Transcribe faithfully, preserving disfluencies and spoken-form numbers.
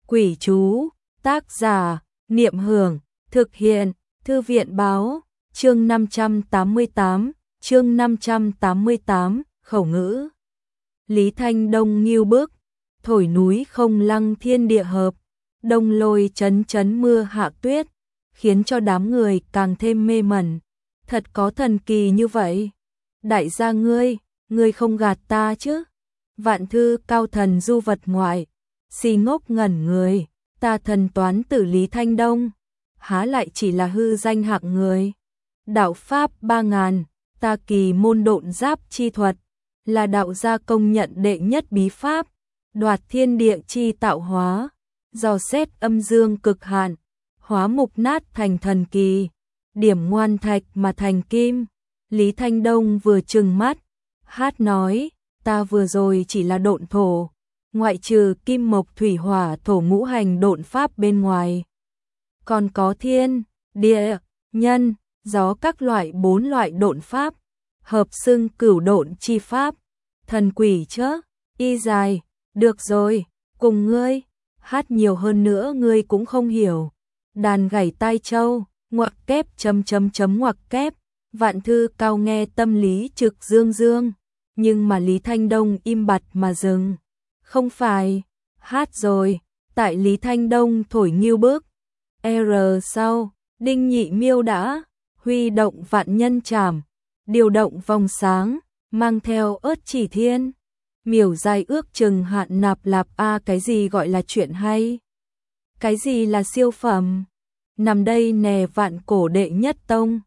Quỷ chú, tác giả, Niệm Hưởng, thực hiện, Thư viện báo, chương năm trăm tám mươi tám, chương năm trăm tám mươi tám, khẩu ngữ. Lý Thanh Đông nghiêu bức, thổi núi không lăng thiên địa hợp, đông lôi chấn chấn mưa hạ tuyết, khiến cho đám người càng thêm mê mẩn. Thật có thần kỳ như vậy. Đại gia ngươi, ngươi không gạt ta chứ? Vạn thư cao thần du vật ngoại, si ngốc ngẩn người, ta thần toán tử Lý Thanh Đông, há lại chỉ là hư danh hạng người. Đạo pháp ba ngàn, ta kỳ môn độn giáp chi thuật, là đạo gia công nhận đệ nhất bí pháp, đoạt thiên địa chi tạo hóa, dò xét âm dương cực hạn, hóa mục nát thành thần kỳ, điểm ngoan thạch mà thành kim. Lý Thanh Đông vừa trừng mắt, hát nói, ta vừa rồi chỉ là độn thổ, ngoại trừ kim mộc thủy hỏa thổ ngũ hành độn pháp bên ngoài, còn có thiên, địa, nhân, gió các loại bốn loại độn pháp, hợp xưng cửu độn chi pháp. Thần quỷ chớ, y dài, được rồi, cùng ngươi, hát nhiều hơn nữa ngươi cũng không hiểu. Đàn gảy tai châu, ngoặc kép chấm chấm chấm ngoặc kép, vạn thư cao nghe tâm lý trực dương dương, nhưng mà Lý Thanh Đông im bặt mà dừng. Không phải, hát rồi, tại Lý Thanh Đông thổi nghiêu bước. R sau, đinh nhị miêu đã, huy động vạn nhân trảm, điều động vòng sáng, mang theo ớt chỉ thiên. Miểu dài ước chừng hạn nạp lạp a cái gì gọi là chuyện hay? Cái gì là siêu phẩm? Nằm đây nè vạn cổ đệ nhất tông,